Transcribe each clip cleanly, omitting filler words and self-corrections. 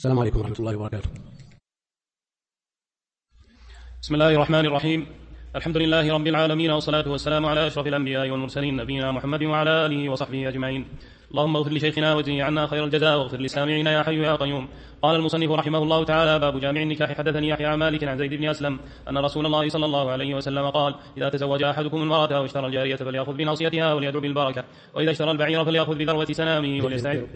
السلام عليكم ورحمة الله وبركاته. بسم الله الرحمن الرحيم. الحمد لله رب العالمين، والصلاة والسلام على أشرف الأنبياء والمرسلين نبينا محمد وعلى آله وصحبه أجمعين. اللهم اغفر لشيخنا وجزه عنا خير الجزاء، واغفر لسامعين يا حي يا قيوم. قال المصنف رحمه الله تعالى: باب جامع النكاح. حدثني يحيى عن مالك عن زيد بن أسلم أن رسول الله صلى الله عليه وسلم قال: إذا تزوج أحدكم المرأة واشترى الجارية فليأخذ بناصيتها وليدعو بالبركة، وإذا اشترى البعير فليأخذ بذروة سنامه وليستعذ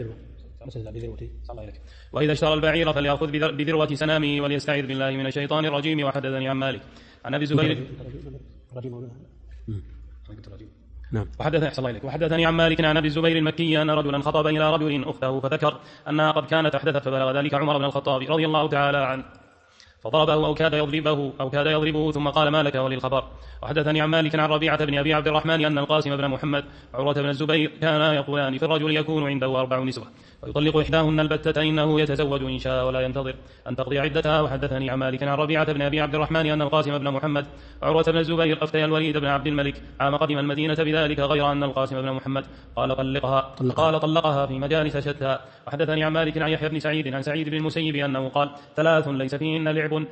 وإذا اشترى البعير فليأخذ بذروة سنامه وليستعذ بالله من الشيطان الرجيم. وحدثني عن مالك عن أبي الزبير وحدثني عن مالك عن أبي الزبير المكي أن رجلا خطب إلى رجل أخته فذكر أنها قد كانت أحدثت، فبلغ ذلك عمر بن الخطاب رضي الله تعالى عنه فضربه أو كاد يضربه ثم قال: ما لك وللخبر. وحدثني عن مالك عن ربيعة بن أبي عبد الرحمن أن القاسم بن محمد وعروة بن الزبير كانا يقولان في الرجل يكون عنده 4 نسوة ويطلق إحداهن البتة إنه يتزوج إن شاء ولا ينتظر أن تقضي عدتها. وحدثني عن مالك عن ربيعة بن أبي عبد الرحمن أن القاسم بن محمد وعروة بن الزبير أفتيا الوليد بن عبد الملك عام قدم المدينة بذلك، غير أن القاسم بن محمد قال طلقها في مجالس شتى. وحدثني عن مالك عن يحيى بن سعيد عن سعيد بن المسيب أنه قال: 3 ليس فيهن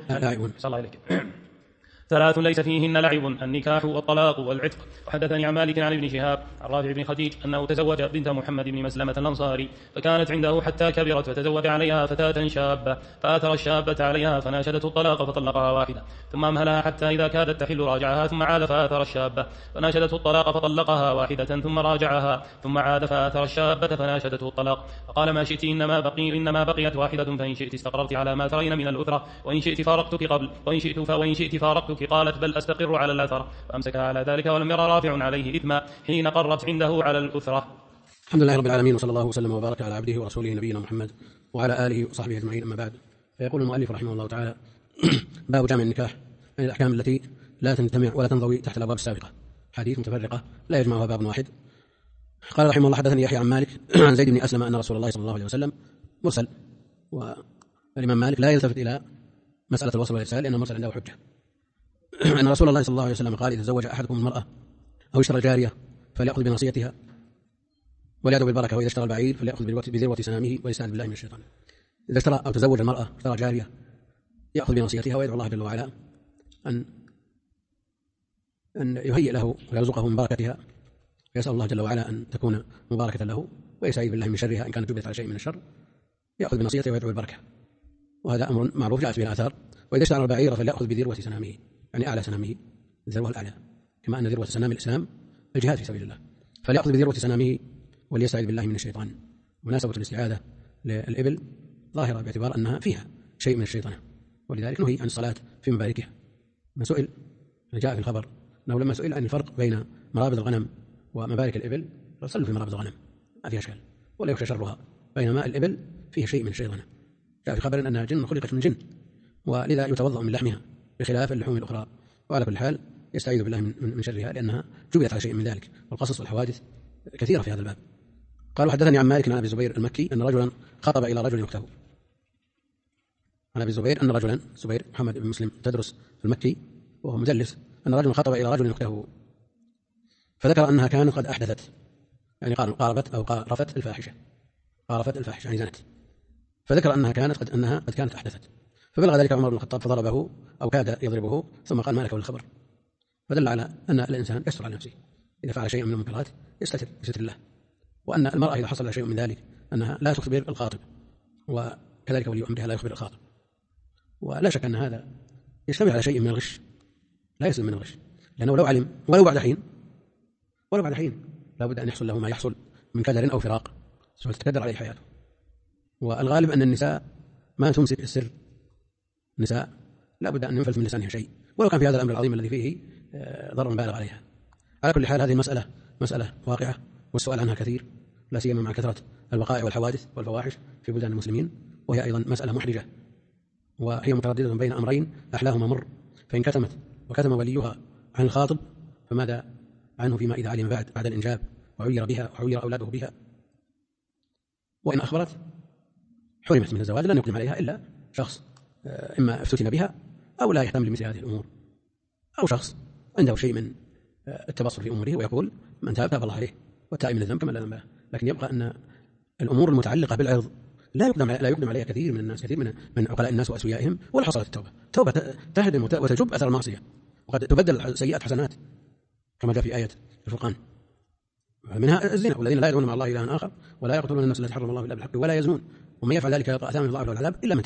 لعب النكاح والطلاق والعتق. وحدثني عن مالك عن ابن شهاب عن رافع بن خديج أنه تزوج بنت محمد بن مسلمة الأنصاري فكانت عنده حتى كبرت، فتزوج عليها فتاة شابة فآثر الشابة عليها فناشدته الطلاق فطلقها واحدة، ثم أمهلها حتى إذا كادت تحل راجعها، ثم عاد فآثر الشابة فناشدته الطلاق فطلقها واحدة، ثم راجعها، ثم عاد فآثر الشابة فناشدته الطلاق فقال: ما شئت إنما بقيت واحدة، فإن شئت استقررت على ما ترين من الأثرة، وإن شئت فارقتك قبل، وإن شئت فارقتك. قالت: بل أستقر على الأثر. فأمسكها على ذلك ولم يرى رافع عليه إثما حين قرت عنده على الأثرة. الحمد لله رب العالمين، وصلى الله وسلم وبارك على عبده ورسوله نبينا محمد وعلى آله وصحبه أجمعين. أما بعد، فيقول المؤلف رحمه الله تعالى: باب جامع النكاح، من الأحكام التي لا تجتمع ولا تنضوي تحت الأبواب السابقة، حديث متفرقة لا يجمعها باب واحد. قال رحمه الله: حدثني يحيى عن مالك عن زيد بن أسلم أن رسول الله صلى الله عليه وسلم مرسل، والإمام مالك لا يلتفت إلى مسألة الوصل والإرسال لأن المرسل عنده حجة. أن رسول الله صلى الله عليه وسلم قال: إذا تزوج أحدكم المرأة أو اشترى الجارية فليأخذ بناصيتها وليدعو بالبركة، وإذا اشترى البعير فليأخذ بذروة سنامه ويستعذ بالله من الشيطان. إذا اشترى أو تزوج المرأة اشترى جارية يأخذ بناصيتها ويدعو الله جل وعلا أن يهيئ له ويرزقه من بركتها، ويسأل الله جل وعلا أن تكون مباركة له، ويستعيذ بالله من شرها إن كانت جبلت على شيء من الشر، يأخذ بناصيته ويدعو بالبركة، وهذا أمر معروف جاءت به الآثار. وإذا اشترى البعير فليأخذ بذروة سنامه، يعني أعلى سنامه، الذروة الأعلى، كما أن ذروة سنام الإسلام الجهاد في سبيل الله، فليأخذ بذروة سنامه وليستعيذ بالله من الشيطان. مناسبة الاستعاذة للإبل ظاهرة باعتبار أنها فيها شيء من الشيطان، ولذلك نهي عن الصلاة في مباركها. من سئل، جاء في الخبر أنه لما سئل عن الفرق بين مرابض الغنم ومبارك الإبل فصلوا في مرابض الغنم ما فيها أشكال ولا يخشى شرها، بينما الإبل فيها شيء من الشيطان. جاء في خبر أنها جن خلقت من جن، ولذا يتوضأ من لحمها بخلاف اللحوم الأخرى. وعلى كل حال يستعيذ بالله من شرها لأنها جبلت على شيء من ذلك، والقصص والحوادث كثيرة في هذا الباب. قال: حدثني عن مالك عن أبي الزبير المكي أن رجلا خطب إلى رجل أخته. عن أبي الزبير أن رجلا، زبير محمد بن مسلم تدرس في المكي وهو مدلس، أن رجلا خطب إلى رجل أخته فذكر أنها كانت قد أحدثت، يعني قاربت أو قارفت الفاحشة، يعني زنت، فذكر أنها قد كانت أحدثت، فبلغ ذلك عمر بن الخطاب فضربه أو كاد يضربه، ثم قال: ما لك وللخبر. فدل على أن الإنسان يستر على نفسه إذا فعل شيء من المنكرات، يستتر بستر الله، وأن المرأة إذا حصل لها شيء من ذلك أنها لا تخبر الخاطب، وكذلك ولي أمرها لا يخبر الخاطب. ولا شك أن هذا يشتمل على شيء من الغش، لا يسلم من الغش، لأنه لو علم ولو بعد حين لا بد أن يحصل له ما يحصل من كدر أو فراق سوف تتكدر عليه حياته. والغالب أن النساء ما تمسك السر، النساء لا بد أن ينفلت من لسانها شيء، ولو كان في هذا الأمر العظيم الذي فيه ضرر بالغ عليها. على كل حال هذه مسألة واقعة، والسؤال عنها كثير، لا سيما مع كثرة الوقائع والحوادث والفواحش في بلدان المسلمين، وهي أيضا مسألة محرجة، وهي مترددة بين أمرين أحلاهما مر، فإن كتم وليها عن الخاطب فماذا عنه فيما إذا علم بعد الإنجاب وعير بها وعير أولاده بها، وإن أخبرت حرمت من الزواج، لن يقدم عليها إلا شخص إما افتتن بها أو لا يهتم لمثل هذه الأمور، أو شخص عنده شيء من التبصر في أموره ويقول: من تاب تاب الله عليه، والتائب من الذنب كما لا ذنب له. لكن يبقى أن الأمور المتعلقة بالعرض لا يقدم عليها كثير من الناس، كثير من عقلاء الناس وأسويائهم، ولا حصلت التوبة. التوبة تهدم وتجب أثر المعصية، وقد تبدل سيئات حسنات كما جاء في آية الفرقان. منها الزنا، والذين لا يدعون مع الله إلها آخر ولا يقتلون النفس التي حرم الله إلا بالحق ولا يزنون ومن يفعل ذلك يلقى أثاما يضاعف له العذاب إلا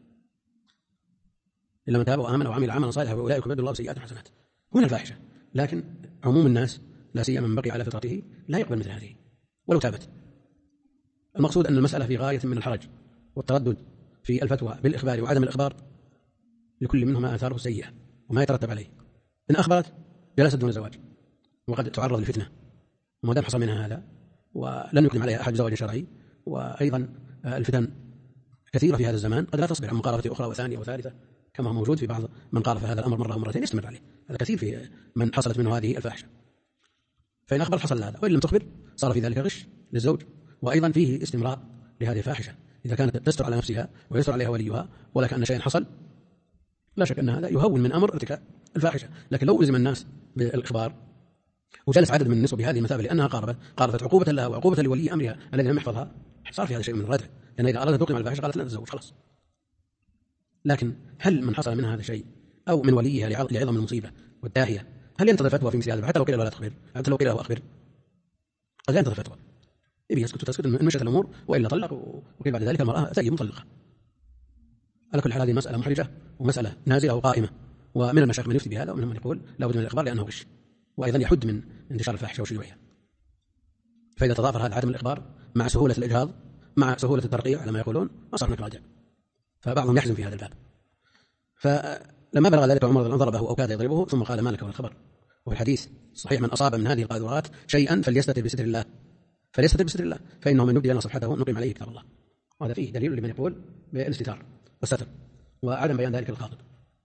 من تاب وآمن وعمل عملا صالحا وأولئك يبدل الله سيئات حسنات. هنا الفاحشة، لكن عموم الناس لا سيما من بقي على فطرته لا يقبل مثل هذه ولو تابت. المقصود أن المسألة في غاية من الحرج والتردد في الفتوى بالإخبار وعدم الإخبار، لكل منهما آثاره سيئة وما يترتب عليه. إن أخبرت جلست دون زواج وقد تعرض لفتنة، وما دام حصل منها هذا ولن يقدم عليها أحد زواج شرعي، وأيضا الفتن كثيرة في هذا الزمان قد لا تصبر عن مقارفة أخرى وثانية وثالثة، كما هو موجود في بعض من قارف هذا الأمر مرة ومرتين يستمر عليه. هذا كثير في من حصلت منه هذه الفاحشة. فإن أخبر حصل هذا، وإن لم تخبر صار في ذلك غش للزوج، وأيضا فيه استمرار لهذه الفاحشة إذا كانت تستر على نفسها ويستر عليها وليها ولا كأن شيئا حصل. لا شك أن هذا يهون من أمر ارتكاب الفاحشة. لكن لو ألزم الناس بالإخبار وجلس عدد من النسوة بهذه المثابة لأنها قارفت عقوبة لها وعقوبة لولي أمرها الذي لم يحفظها، صار في هذا شيء من الردع، لأن إذا أرادت تقيم الفاحشة قالت لا تتزوج خلاص. لكن هل من حصل منها هذا الشيء أو من وليها لعظم المصيبة والداهية هل ينتظر فتوى في مثل هذا؟ حتى لو قيل له لا تخبر، حتى لو قيل له أخبر، قد لا ينتظر فتوى، يبي يسكت وتسكت إن مشت الأمور، وإلا طلق، وقيل بعد ذلك المرأة ثيب مطلقة. على كل حال هذه مسألة محرجة ومسألة نازلة وقائمة، ومن المشايخ من يفتي بهذا ومنهم من يقول لا بد من الإخبار لأنه غش، وأيضا يحد من انتشار الفاحشة وشيوعها. فإذا تضافر هذا عدم الإخبار مع سهولة الإجهاض مع سهولة الترقيع على ما يقولون أصار هناك راجع، فبعضهم يحزن في هذا الباب. فلما بلغ ذلك عمر ضربه أو كاد يضربه ثم قال ما لك والخبر. وفي الحديث صحيح من أصاب من هذه القاذورات شيئا فليستتر بستر الله فإنه من يبدي لنا صفحته نقيم عليه كتاب الله. وهذا فيه دليل لمن يقول بالاستتار والستر وعدم بيان ذلك للخاطب.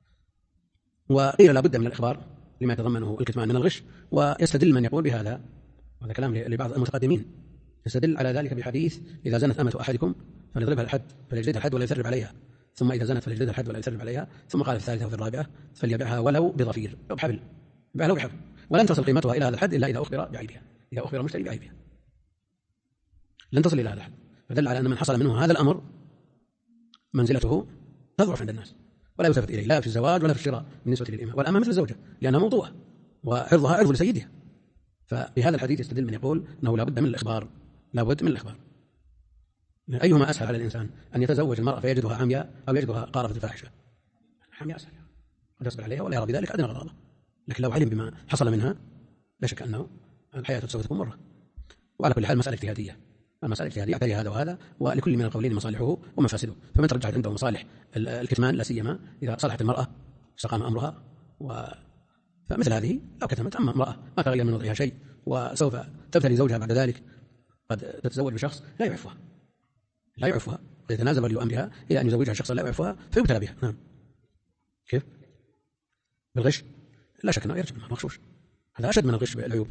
وقيل لا بد من الإخبار لما يتضمنه الكتمان من الغش، ويستدل من يقول بهذا، وهذا كلام لبعض المتقدمين، يستدل على ذلك بحديث إذا زنت أمة أحدكم فليضربها الحد فليجلدها الحد ولا يثرب عليها، ثم إذا زنت فليجلدها الحد ولا يثرب عليها، ثم قال في الثالثة وفي الرابعة فليبيعها ولو بضفير أو بحبل، بيعها بحبل، ولن تصل قيمتها إلى هذا الحد إلا إذا أخبر بعيبها، إذا أخبر مشتري بعيبها لن تصل إلى هذا الحد. فدل على أن من حصل منه هذا الأمر منزلته تضعف عند الناس ولا يلتفت إليه لا في الزواج ولا في الشراء بالنسبة للإمام، والأمة مثل الزوجة لأنها موضوعة وعرضها عرض لسيدها. فبهذا الحديث يستدل من يقول أنه لا بد من الإخبار، لا بد من الإخبار. أيهما أسهل على الإنسان أن يتزوج المرأة فيجدها عمياء أو يجدها قارفة الفاحشة؟ عمياء أسهل، قد يصبر عليها ولا يرى بذلك أدنى غرابة، لكن لو علم بما حصل منها لا شك أنه الحياة سوف تكون مرة. وعلى كل حال مسألة اجتهادية، المسألة اجتهادية يعتري هذا وهذا، ولكل من القولين مصالحه ومفاسده. فمن ترجحت عنده مصالح الكتمان لا سيما إذا صلحت المرأة استقام أمرها، فمثل هذه لو كتمت أما امرأة ما تغير من وضعها شيء وسوف تبتلي زوجها بعد ذلك قد تتزوج بشخص لا يعرفها قد يتنازل ولي أمرها إلى أن يزوجها شخصا لا يعرفها فيبتلى بها. نعم. كيف؟ بالغش لا شك أنه يرجع مغشوش، هذا أشد من الغش بالعيوب.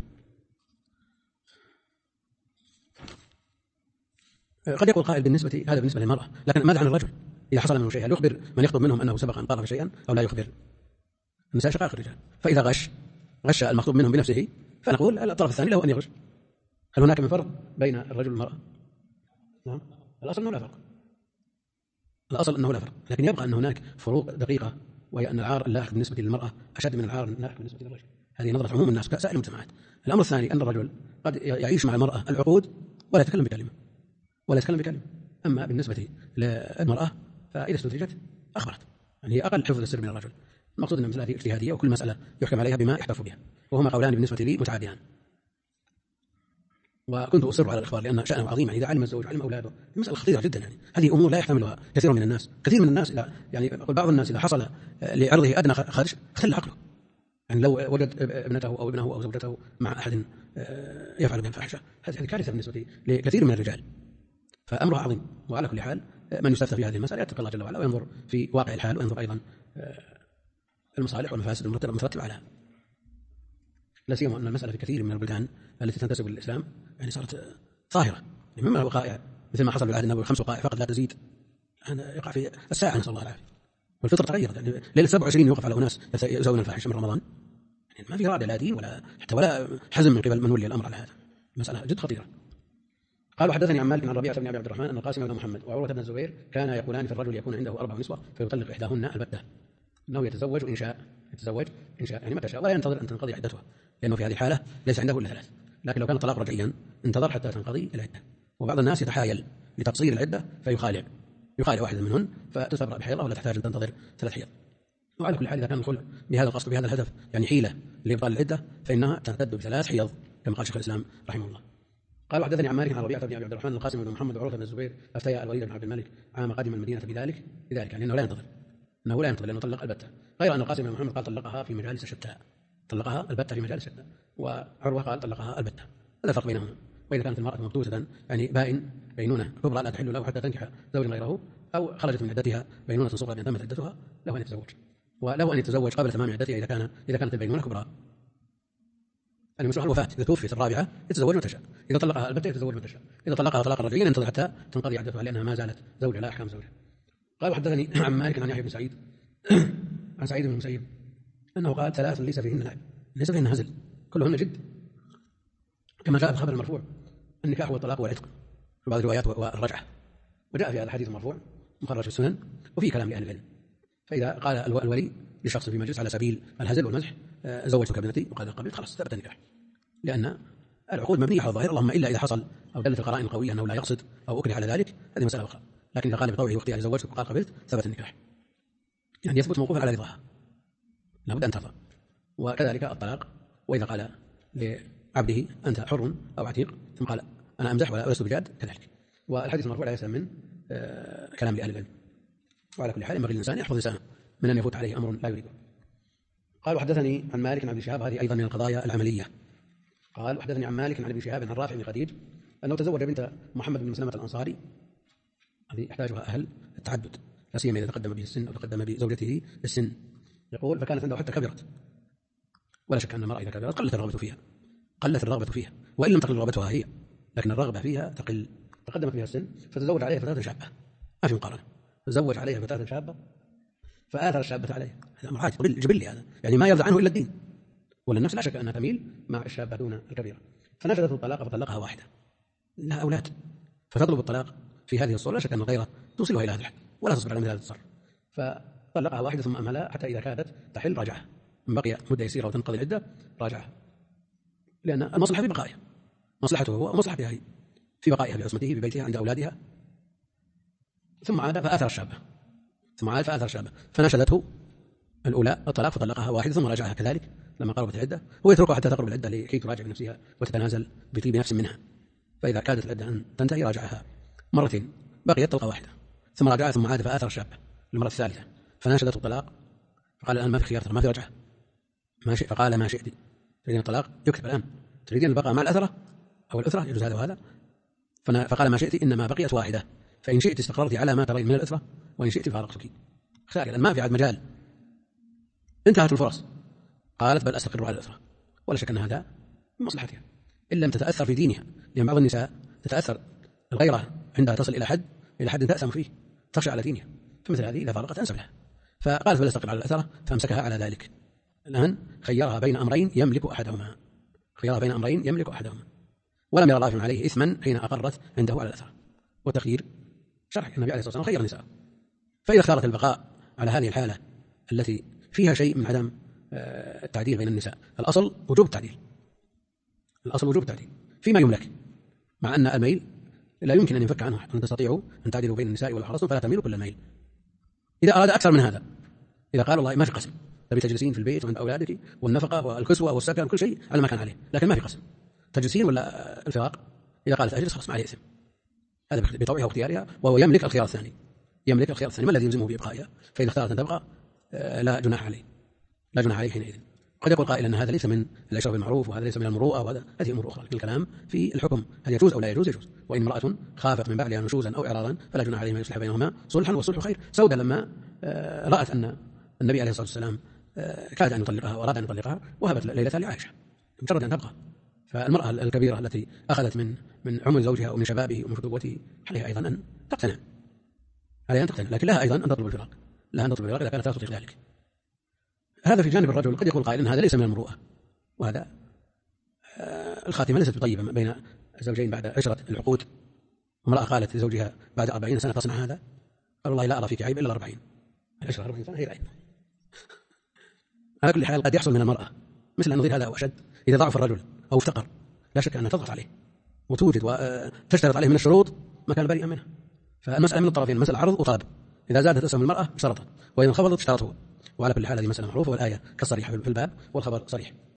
قد يقول قائل هذا بالنسبة للمرأة، لكن ماذا عن الرجل إذا حصل منه شيء؟ هل يخبر من يخطب منهم أنه سبق أن قارف شيئا أو لا يخبر؟ النساء شقائق الرجال، فإذا غش المخطوب منهم بنفسه فنقول الطرف الثاني له أن يغش. هل هناك من فرق بين الرجل والمرأة؟ نعم. الأصل أنه لا فرق، لكن يبقى أن هناك فروق دقيقة، وهي أن العار اللاحق بالنسبة للمرأة أشد من العار اللاحق بالنسبة للرجل. هذه نظرة عموم الناس كسائر المجتمعات. الأمر الثاني أن الرجل قد يعيش مع المرأة العقود ولا يتكلم بكلمة، أما بالنسبة للمرأة فإذا استدرجت أخبرت، يعني هي أقل حفظ السر من الرجل. المقصود أن المسألة اجتهادية وكل مسألة يحكم عليها بما يحتف بها، وهما قولان بالنسبة لي متعاديان. وكنت أصر على الإخبار لأن شأنه عظيم، يعني إذا علم الزوج علم أولاده المسألة خطيرة جدا، يعني هذه أمور لا يحتملها كثير من الناس يعني بعض الناس إذا حصل لعرضه أدنى خدش اختل عقله، يعني لو وجد ابنته أو ابنه أو زوجته مع أحد يفعل بهم فاحشة هذه كارثة بالنسبة لكثير من الرجال، فأمرها عظيم. وعلى كل حال من يستفتى في هذه المسألة يتقي الله جل وعلا وينظر في واقع الحال وينظر أيضا المصالح والمفاسد المترتبة عليها، لا سيما أن المسألة في كثير من البلدان التي تنتسب للإسلام يعني صارت ظاهرة، مما الوقائع مثل ما حصل بالعهد النبوي 5 وقائع فقط لا تزيد يقع في الساعة، نسأل الله العافية. والفطرة تغيرت، يعني ليلة 27 يوقف على أناس يزون الفاحشة من رمضان، يعني ما في رادع لا دين ولا حتى ولا حزم من قبل من ولي الأمر على هذا، مسألة جد خطيرة. قال وحدثني عن مالك عن ربيعة بن أبي عبد الرحمن أن القاسم بن محمد وعروة بن الزبير كان يقولان في الرجل يكون عنده 4 نسوة فيطلق إحداهن البتة، أنه يتزوج إن شاء يعني متى شاء ولا ينتظر أن تنقضي عدتها، لأنه في هذه الحالة ليس عنده إلا 3. لكن لو كان الطلاق رجعيا انتظر حتى تنقضي العدة. وبعض الناس يتحايل لتقصير العدة فيخالع واحدا منهن فتستبرأ بحيضة ولا تحتاج أن تنتظر 3 حيض. وعلى كل حال إذا كان الخلع بهذا القصد بهذا الهدف يعني حيلة لإبطال العدة فإنها تمتد ب3 حيض كما قال شيخ الإسلام رحمه الله. قال وحدثني عن مالك عن ربيعة بن أبي عبد الرحمن القاسم بن محمد وعروة بن الزبير أفتيا الوليد بن عبد الملك عام قدم المدينة بذلك يعني أنه لا ينتظر لأنه طلق البتة، غير أن القاسم بن محمد قال طلقها في مجالس شتى، طلقها البتة في مجالس شتى، وعروة قال طلقها البتة. هذا الفرق بينهما. وإذا كانت المرأة مبتوسة يعني بينونة كبرى لا تحل له حتى تنكح زوج غيره، أو خرجت من عدتها بينونة صغرى بأن تمت عدتها له أن يتزوج، وله أن يتزوج قبل تمام عدتها إذا كانت البينونة كبرى. المشروع الوفاة إذا توفيت الرابعة يتزوج متى شاء، إذا طلقها البتة يتزوج متى شاء، إذا طلقها طلاقا رجعيا ينتظر حتى تنقضي عدتها لأنها ما زالت زوجة لا أحكام زوجة. قال وحدثني عن مالك عن يحيى بن سعيد عن سعيد بن المسيب أنه قال 3 ليس فيهن لعب، ليس فيهن هزل، كلهن جد، كما جاء في الخبر المرفوع النكاح والطلاق والعتق في بعض الروايات والرجعة، وجاء في هذا الحديث المرفوع مخرج في السنن وفي كلام لأهل العلم. فإذا قال الولي لشخص في مجلس على سبيل الهزل والمزح زوجتك ابنتي وقال قبلت، خلاص ثبت النكاح، لأن العقود مبنية على الظاهر، اللهم إلا إذا حصل أو دلت القرائن القوية أنه لا يقصد أو أكره على ذلك، هذه مسألة أخرى. لكن إذا قال بطوعه واختياره زوجتك وقال قبلت ثبت النكاح، يعني يثبت موقوفا على رضاها، لابد أن ترضى. وكذلك الطلاق، وإذا قال لعبده أنت حر أو عتيق ثم قال أنا أمزح ولا ألست بجاد كذلك. والحديث المرفوع لا يسلم من كلام لأهل العلم. وعلى كل حال ينبغي الإنسان يحفظ لسانه من أن يفوت عليه أمر لا يريده. قال وحدثني عن مالك عن ابن شهاب، هذه أيضا من القضايا العملية. قال وحدثني عن مالك عن ابن شهاب عن رافع بن خديج أنه تزوج بنت محمد بن مسلمة الأنصاري، هذه يحتاجها أهل التعدد لا سيما إذا تقدم به السن أو تقدم بزوجته السن. يقول فكانت عنده حتى كبرت، ولا شك أن المرأة إذا كبرت قلت الرغبة فيها وإن لم تقل رغبتها هي، لكن الرغبة فيها تقل. تقدمت بها السن فتزوج عليها فتاة شابة، ما في مقارنة، تزوج عليها فتاة شابة فآثر الشابة عليها، هذا أمر عادي جبلي هذا، يعني ما يرضى عنه إلا الدين، ولا النفس لا شك أنها تميل مع الشابة دون الكبيرة. فنشدت الطلاق فطلقها واحدة، لها أولاد فتطلب الطلاق في هذه الصورة، لا شك أن الغيرة توصلها إلى هذا الحد ولا تصبر على مثل هذا التصرف، فطلقها واحدة ثم أملها حتى إذا كادت تحل رجعها، من بقي مدة يسيرة وتنقضي العدة راجعها، لأن المصلحة في بقائها، مصلحته هو ومصلحتها هي في بقائها بعصمته في بيتها عند أولادها. ثم عاد فآثر الشابة فنشدته الأولى الطلاق فطلقها واحدة ثم راجعها كذلك لما قربت العدة، هو يتركها حتى تقرب العدة لكي تراجع بنفسها وتتنازل بطيب نفس منها، فإذا كادت العدة أن تنتهي راجعها مرتين، بقيت طلقة واحدة ثم راجعها ثم عاد فآثر الشابة للمرة الثالثة فناشدته الطلاق، فقال الآن ما في خيار، ما في رجعة، فقال ما شئت، تريدين الطلاق يكتب الآن، تريدين البقاء مع الأثرة أو الأثرة يجوز هذا وهذا، فقال ما شئت إنما بقيت واحدة، فإن شئت استقررت على ما ترين من الأثرة وإن شئت فارقتك. خيار الآن ما في عاد مجال، انتهت الفرص. قالت بل أستقر على الأثرة، ولا شك أن هذا من مصلحتها إن لم تتأثر في دينها، لأن بعض النساء تتأثر الغيرة عندها تصل إلى حد تأسم فيه، تخشى على دينها، فمثل هذه إذا فارقت أنسب لها، فقالت بل أستقر على الأثرة فأمسكها على ذلك. الآن خيرها بين أمرين يملك أحدهما، ولم يرى رافع عليه إثما حين أقرت عنده على الأثرة. والتخيير شرح النبي عليه الصلاة والسلام خير النساء، فإذا اختارت البقاء على هذه الحالة التي فيها شيء من عدم التعديل بين النساء، الأصل وجوب التعديل فيما يملك، مع أن الميل لا يمكن أن ينفك عنه، أن تستطيعوا أن تعدلوا بين النساء ولو حرصتم فلا تميلوا كل الميل. إذا أراد أكثر من هذا، إذا قال والله ما في قسم، تبي تجلسين في البيت وعند أولادك والنفقة والكسوة والسكن وكل شيء على ما كان عليه، لكن ما في قسم، تجلسين ولا الفراق، إذا قالت أجلس خلاص ما عليه إثم، هذا بطوعها واختيارها، وهو يملك الخيار الثاني، ما الذي يلزمه بإبقائها، فإذا اختارت أن تبقى لا جناح عليه حينئذ. قد يقول قائل أن هذا ليس من العشرة بالمعروف وهذا ليس من المروءة، وهذا هذه أمور أخرى، الكلام في الحكم هل يجوز أو لا يجوز. وإن امرأة خافت من بعلها نشوزا أو إعراضا فلا جناح عليهما يصلح بينهما صلحا والصلح خير. سودة لما رأت أن النبي عليه الصلاة والسلام كاد أن يطلقها وأراد أن يطلقها وهبت ليلتها لعائشة مجرد أن تبقى، فالمرأة الكبيرة التي أخذت من عمر زوجها ومن شبابه ومن فتوته عليها أيضا أن تقتنع، لكن لها أيضا أن تطلب الفراق، إذا كانت لا تطيق ذلك. هذا في جانب الرجل. قد يقول قائل أن هذا ليس من المروءة، وهذا الخاتمة ليست بطيبة بين الزوجين بعد عشرة العقود امرأة قالت لزوجها بعد 40 سنة تصنع هذا؟ قال والله لا أرى فيك عيب إلا 40. العشرة 40 سنة هي العيب. على كل حال قد يحصل من المرأة مثل النظير هذا أو أشد إذا ضعف الرجل أو افتقر، لا شك أنها تضغط عليه وتوجد وتشترط عليه من الشروط ما كان بريئا منها. فالمسألة من الطرفين، مسألة عرض وطلب، إذا زادت اسم المرأة اشترطت وإذا انخفضت اشترط هو. وعلى كل حال هذه مسألة معروفة والآية كالصريحة في الباب والخبر صريح.